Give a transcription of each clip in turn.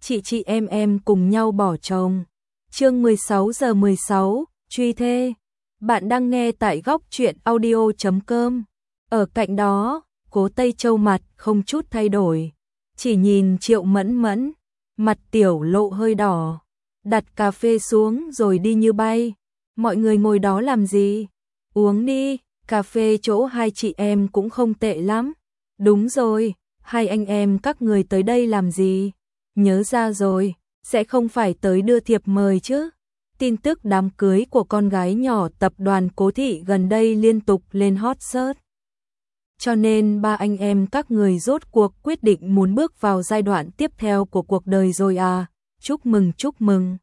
chị em cùng nhau bỏ chồng. Chương 16:16, truy thê. Bạn đang nghe tại góc truyện audio.com. Ở cạnh đó, Cố Tây Châu mặt không chút thay đổi, chỉ nhìn Triệu Mẫn Mẫn, mặt tiểu lộ hơi đỏ, đặt cà phê xuống rồi đi như bay. Mọi người ngồi đó làm gì? Uống đi, cà phê chỗ hai chị em cũng không tệ lắm. Đúng rồi, hai anh em các người tới đây làm gì? Nhớ ra rồi, sẽ không phải tới đưa thiệp mời chứ? Tin tức đám cưới của con gái nhỏ tập đoàn Cố Thị gần đây liên tục lên hot search. Cho nên ba anh em các người rốt cuộc quyết định muốn bước vào giai đoạn tiếp theo của cuộc đời rồi à? Chúc mừng chúc mừng.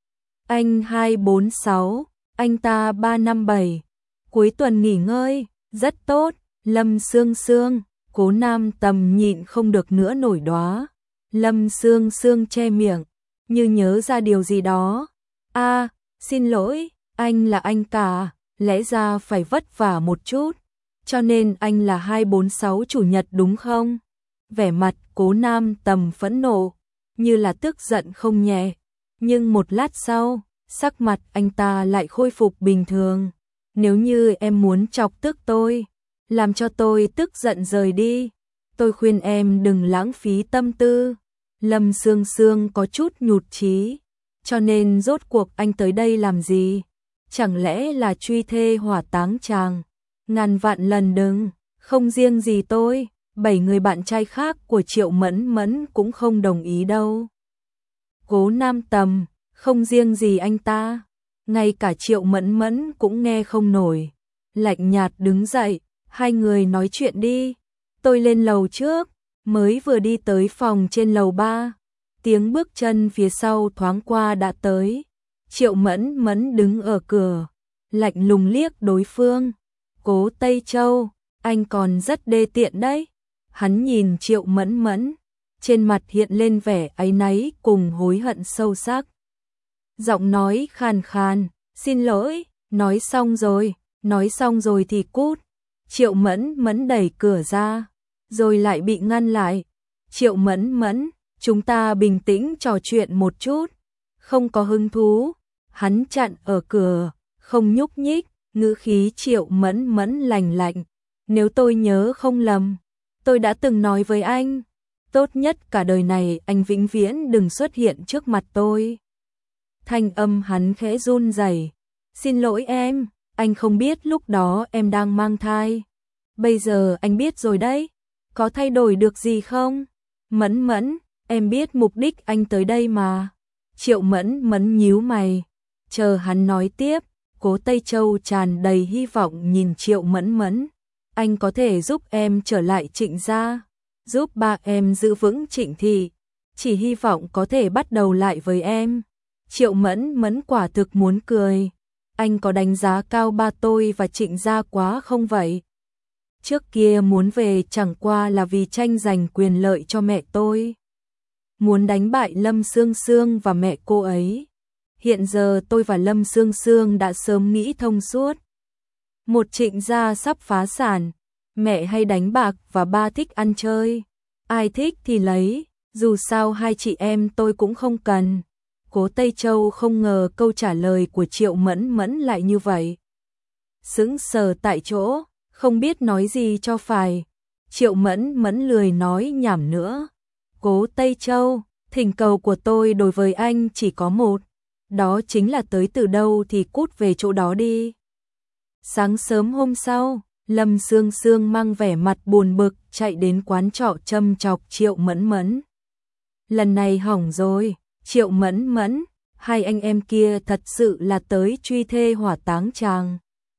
Anh 246, anh ta 357. Cuối tuần nghỉ ngơi, rất tốt. Lâm Sương Sương, Cố Nam Tầm nhịn không được nữa nổi đoá. Lâm Sương Sương che miệng, như nhớ ra điều gì đó. Xin lỗi, anh là anh cả, lẽ ra phải vất vả một chút. Cho nên anh là 246 chủ nhật đúng không? Vẻ mặt Cố Nam Tầm phẫn nộ, như là tức giận không nhẹ. Nhưng một lát sau, sắc mặt anh ta lại khôi phục bình thường. Nếu như em muốn chọc tức tôi, làm cho tôi tức giận rời đi, tôi khuyên em đừng lãng phí tâm tư. Lâm Sương Sương có chút nhụt chí, cho nên rốt cuộc anh tới đây làm gì? Chẳng lẽ là truy thê hỏa táng chàng? Ngàn vạn lần đừng, không riêng gì tôi, 7 người bạn trai khác của Triệu Mẫn Mẫn cũng không đồng ý đâu. Cố Nam Tầm, không riêng gì anh ta, ngay cả Triệu Mẫn Mẫn cũng nghe không nổi. Lạnh nhạt đứng dậy, hai người nói chuyện đi, tôi lên lầu trước. Mới vừa đi tới phòng trên lầu 3, tiếng bước chân phía sau thoáng qua đã tới. Triệu Mẫn Mẫn đứng ở cửa, lạnh lùng liếc đối phương. Cố Tây Châu, anh còn rất đê tiện đấy. Hắn nhìn Triệu Mẫn Mẫn, trên mặt hiện lên vẻ áy náy cùng hối hận sâu sắc. Giọng nói khàn khàn, xin lỗi, nói xong rồi thì cút. Triệu Mẫn Mẫn đẩy cửa ra, rồi lại bị ngăn lại. Triệu Mẫn Mẫn, chúng ta bình tĩnh trò chuyện một chút. Không có hứng thú. Hắn chặn ở cửa, không nhúc nhích, ngữ khí Triệu Mẫn Mẫn lạnh lạnh. Nếu tôi nhớ không lầm, tôi đã từng nói với anh, tốt nhất cả đời này anh vĩnh viễn đừng xuất hiện trước mặt tôi. Thanh âm hắn khẽ run rẩy. Xin lỗi em, anh không biết lúc đó em đang mang thai. Bây giờ anh biết rồi đấy. Có thay đổi được gì không? Mẫn Mẫn, em biết mục đích anh tới đây mà. Triệu Mẫn Mẫn nhíu mày, chờ hắn nói tiếp. Cố Tây Châu tràn đầy hy vọng nhìn Triệu Mẫn Mẫn. Anh có thể giúp em trở lại Trịnh gia, giúp ba em giữ vững Trịnh thị. Chỉ hy vọng có thể bắt đầu lại với em. Triệu Mẫn Mẫn quả thực muốn cười. Anh có đánh giá cao ba tôi và Trịnh gia quá không vậy? Trước kia muốn về chẳng qua là vì tranh giành quyền lợi cho mẹ tôi. Muốn đánh bại Lâm Sương Sương và mẹ cô ấy. Hiện giờ tôi và Lâm Sương Sương đã sớm nghĩ thông suốt. Một Trịnh gia sắp phá sản, mẹ hay đánh bạc và ba thích ăn chơi. Ai thích thì lấy, dù sao hai chị em tôi cũng không cần. Cố Tây Châu không ngờ câu trả lời của Triệu Mẫn Mẫn lại như vậy. Sững sờ tại chỗ, không biết nói gì cho phải. Triệu Mẫn Mẫn lười nói nhảm nữa. Cố Tây Châu, thỉnh cầu của tôi đối với anh chỉ có một. Đó chính là tới từ đâu thì cút về chỗ đó đi. Sáng sớm hôm sau, Lâm Sương Sương mang vẻ mặt buồn bực chạy đến quán trọ châm chọc Triệu Mẫn Mẫn. Lần này hỏng rồi, Triệu Mẫn Mẫn, hai anh em kia thật sự là tới truy thê hỏa táng chàng.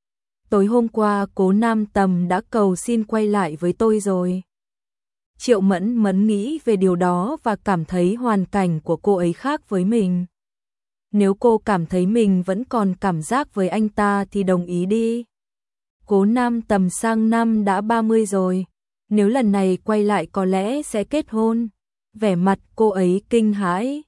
Tối hôm qua Cố Nam Tầm đã cầu xin quay lại với tôi rồi. Triệu Mẫn Mẫn nghĩ về điều đó và cảm thấy hoàn cảnh của cô ấy khác với mình. Nếu cô cảm thấy mình vẫn còn cảm giác với anh ta thì đồng ý đi. Cố Nam Tầm sang năm đã 30 rồi, nếu lần này quay lại có lẽ sẽ kết hôn. Vẻ mặt cô ấy kinh hãi.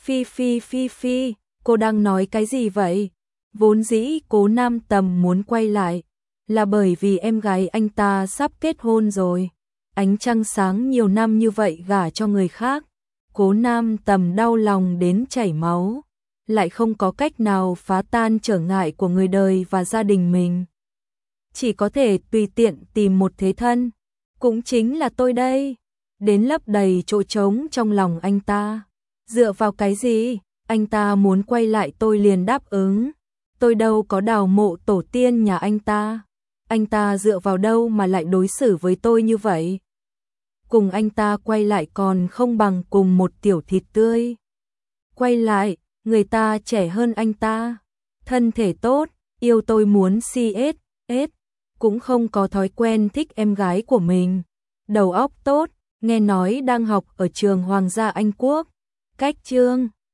Phi, cô đang nói cái gì vậy? Vốn dĩ Cố Nam Tầm muốn quay lại là bởi vì em gái anh ta sắp kết hôn rồi. Ánh trăng sáng nhiều năm như vậy gả cho người khác, Cố Nam Tầm đau lòng đến chảy máu, lại không có cách nào phá tan trở ngại của người đời và gia đình mình. Chỉ có thể tùy tiện tìm một thế thân, cũng chính là tôi đây, đến lấp đầy chỗ trống trong lòng anh ta. Dựa vào cái gì, anh ta muốn quay lại tôi liền đáp ứng. Tôi đâu có đào mộ tổ tiên nhà anh ta dựa vào đâu mà lại đối xử với tôi như vậy. Cùng anh ta quay lại còn không bằng cùng một tiểu thịt tươi. Quay lại, người ta trẻ hơn anh ta, thân thể tốt, yêu tôi muốn CSS, cũng không có thói quen thích em gái của mình. Đầu óc tốt, nghe nói đang học ở trường Hoàng gia Anh Quốc, cách chương